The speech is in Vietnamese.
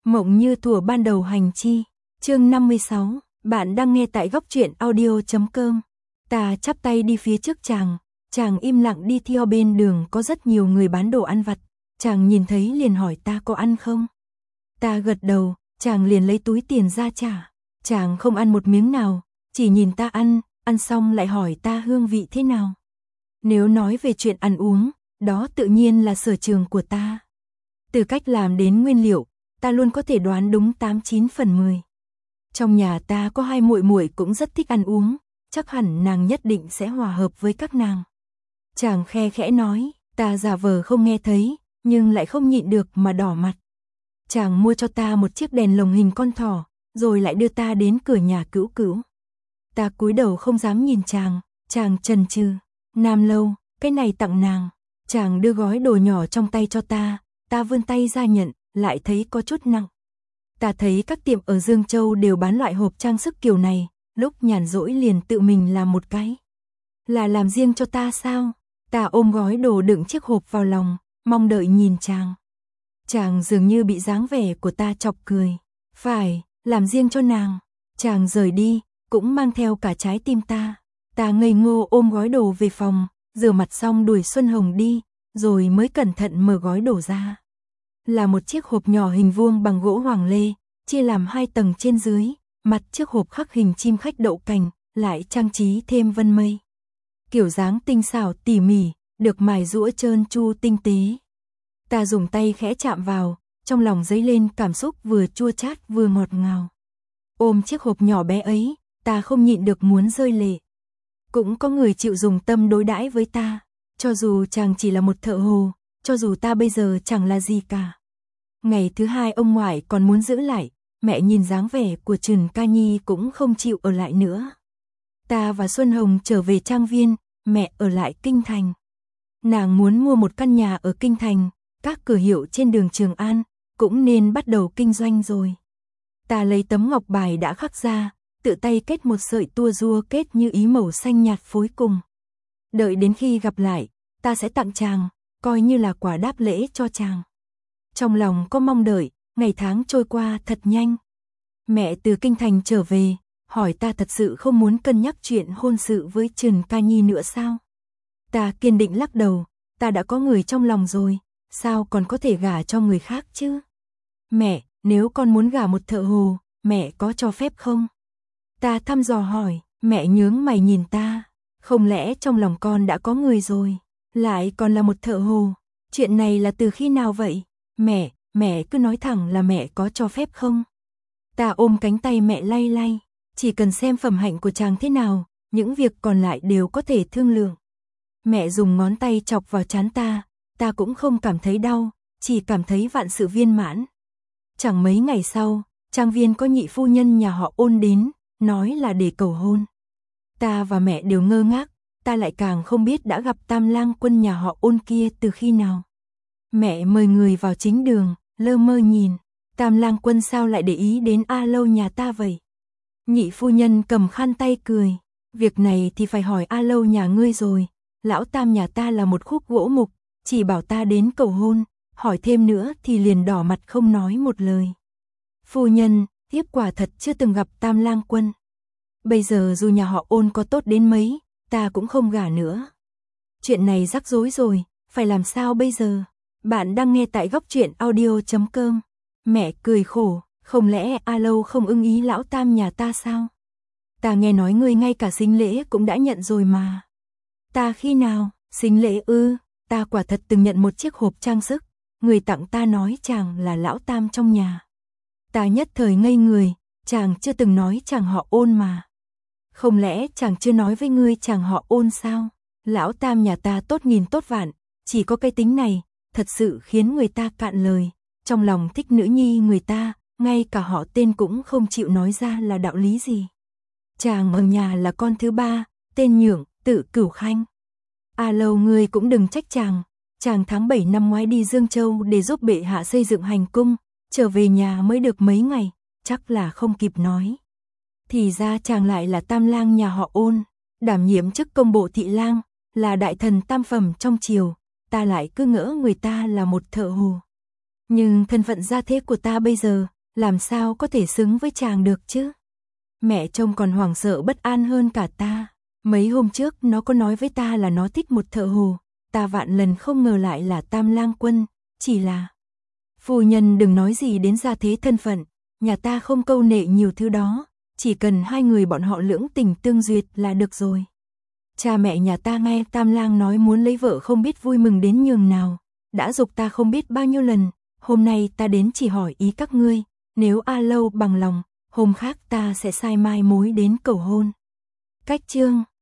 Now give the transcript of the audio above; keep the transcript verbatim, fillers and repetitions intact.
Mộng như thuở ban đầu hành chi, chương năm mươi sáu, bạn đang nghe tại góc truyện audio chấm com. Ta chắp tay đi phía trước chàng, chàng im lặng đi theo bên đường có rất nhiều người bán đồ ăn vặt, chàng nhìn thấy liền hỏi ta có ăn không? Ta gật đầu, chàng liền lấy túi tiền ra trả, chàng không ăn một miếng nào, chỉ nhìn ta ăn, ăn xong lại hỏi ta hương vị thế nào. Nếu nói về chuyện ăn uống, đó tự nhiên là sở trường của ta. Từ cách làm đến nguyên liệu, ta luôn có thể đoán đúng tám chín phần mười. Trong nhà ta có hai muội muội cũng rất thích ăn uống, chắc hẳn nàng nhất định sẽ hòa hợp với các nàng. Chàng khe khẽ nói, ta giả vờ không nghe thấy, nhưng lại không nhịn được mà đỏ mặt. Chàng mua cho ta một chiếc đèn lồng hình con thỏ, rồi lại đưa ta đến cửa nhà Cữu Cữu. Ta cúi đầu không dám nhìn chàng, chàng chần chừ, Nam Lâu, cái này tặng nàng. Chàng đưa gói đồ nhỏ trong tay cho ta, ta vươn tay ra nhận, lại thấy có chút nặng. Ta thấy các tiệm ở Dương Châu đều bán loại hộp trang sức kiểu này, lúc nhàn rỗi liền tự mình làm một cái. Là làm riêng cho ta sao? Ta ôm gói đồ đựng chiếc hộp vào lòng, mong đợi nhìn chàng. Chàng dường như bị dáng vẻ của ta chọc cười. Phải, làm riêng cho nàng. Chàng rời đi, cũng mang theo cả trái tim ta. Ta ngây ngô ôm gói đồ về phòng, rửa mặt xong đuổi Xuân Hồng đi, rồi mới cẩn thận mở gói đồ ra. Là một chiếc hộp nhỏ hình vuông bằng gỗ hoàng lê, chia làm hai tầng trên dưới, mặt chiếc hộp khắc hình chim khách đậu cành, lại trang trí thêm vân mây. Kiểu dáng tinh xảo tỉ mỉ, được mài rũa trơn tru tinh tế. Ta dùng tay khẽ chạm vào, trong lòng dấy lên cảm xúc vừa chua chát vừa ngọt ngào. Ôm chiếc hộp nhỏ bé ấy, ta không nhịn được muốn rơi lệ. Cũng có người chịu dùng tâm đối đãi với ta, cho dù chàng chỉ là một thợ hồ, cho dù ta bây giờ chẳng là gì cả. Ngày thứ hai ông ngoại còn muốn giữ lại, mẹ nhìn dáng vẻ của Trần Ca Nhi cũng không chịu ở lại nữa. Ta và Xuân Hồng trở về trang viên, mẹ ở lại Kinh Thành. Nàng muốn mua một căn nhà ở Kinh Thành, các cửa hiệu trên đường Trường An, cũng nên bắt đầu kinh doanh rồi. Ta lấy tấm ngọc bài đã khắc ra, tự tay kết một sợi tua rua kết như ý màu xanh nhạt phối cùng. Đợi đến khi gặp lại, ta sẽ tặng chàng, coi như là quà đáp lễ cho chàng. Trong lòng có mong đợi, ngày tháng trôi qua thật nhanh. Mẹ từ Kinh Thành trở về, hỏi ta thật sự không muốn cân nhắc chuyện hôn sự với Trần Ca Nhi nữa sao? Ta kiên định lắc đầu, ta đã có người trong lòng rồi, sao còn có thể gả cho người khác chứ? Mẹ, nếu con muốn gả một thợ hồ, mẹ có cho phép không? Ta thăm dò hỏi, mẹ nhướng mày nhìn ta, không lẽ trong lòng con đã có người rồi, lại còn là một thợ hồ? Chuyện này là từ khi nào vậy? Mẹ, mẹ cứ nói thẳng là mẹ có cho phép không? Ta ôm cánh tay mẹ lay lay, chỉ cần xem phẩm hạnh của chàng thế nào, những việc còn lại đều có thể thương lượng. Mẹ dùng ngón tay chọc vào trán ta, ta cũng không cảm thấy đau, chỉ cảm thấy vạn sự viên mãn. Chẳng mấy ngày sau, trang viên có nhị phu nhân nhà họ Ôn đến, nói là để cầu hôn. Ta và mẹ đều ngơ ngác, ta lại càng không biết đã gặp Tam Lang Quân nhà họ Ôn kia từ khi nào. Mẹ mời người vào chính đường, lơ mơ nhìn, Tam Lang Quân sao lại để ý đến A Lâu nhà ta vậy? Nhị phu nhân cầm khăn tay cười, việc này thì phải hỏi A Lâu nhà ngươi rồi, lão Tam nhà ta là một khúc gỗ mục, chỉ bảo ta đến cầu hôn, hỏi thêm nữa thì liền đỏ mặt không nói một lời. Phu nhân, thiếp quả thật chưa từng gặp Tam Lang Quân. Bây giờ dù nhà họ Ôn có tốt đến mấy, ta cũng không gả nữa. Chuyện này rắc rối rồi, phải làm sao bây giờ? Bạn đang nghe tại góc truyện audio chấm com. Mẹ cười khổ, không lẽ A Lâu không ưng ý lão Tam nhà ta sao? Ta nghe nói ngươi ngay cả sính lễ cũng đã nhận rồi mà. Ta khi nào? Sính lễ ư? Ta quả thật từng nhận một chiếc hộp trang sức, người tặng ta nói chàng là lão Tam trong nhà. Ta nhất thời ngây người, chàng chưa từng nói chàng họ Ôn mà. Không lẽ chàng chưa nói với ngươi chàng họ Ôn sao? Lão Tam nhà ta tốt nghìn tốt vạn, chỉ có cái tính này, thật sự khiến người ta cạn lời. Trong lòng thích nữ nhi người ta, ngay cả họ tên cũng không chịu nói ra là đạo lý gì. Chàng ở nhà là con thứ ba, tên Nhượng, tự Cửu Khanh. A Lâu ngươi cũng đừng trách chàng, chàng tháng bảy năm ngoái đi Dương Châu để giúp bệ hạ xây dựng hành cung, trở về nhà mới được mấy ngày, chắc là không kịp nói. Thì ra chàng lại là Tam Lang nhà họ Ôn, đảm nhiệm chức công bộ thị lang, là đại thần tam phẩm trong triều, ta lại cứ ngỡ người ta là một thợ hồ. Nhưng thân phận gia thế của ta bây giờ, làm sao có thể xứng với chàng được chứ? Mẹ trông còn hoảng sợ bất an hơn cả ta. Mấy hôm trước nó có nói với ta là nó thích một thợ hồ, ta vạn lần không ngờ lại là Tam Lang Quân, chỉ là... Phu nhân đừng nói gì đến gia thế thân phận, nhà ta không câu nệ nhiều thứ đó, chỉ cần hai người bọn họ lưỡng tình tương duyệt là được rồi. Cha mẹ nhà ta nghe Tam Lang nói muốn lấy vợ không biết vui mừng đến nhường nào, đã giục ta không biết bao nhiêu lần, hôm nay ta đến chỉ hỏi ý các ngươi, nếu A Lâu bằng lòng, hôm khác ta sẽ sai mai mối đến cầu hôn. Cách chương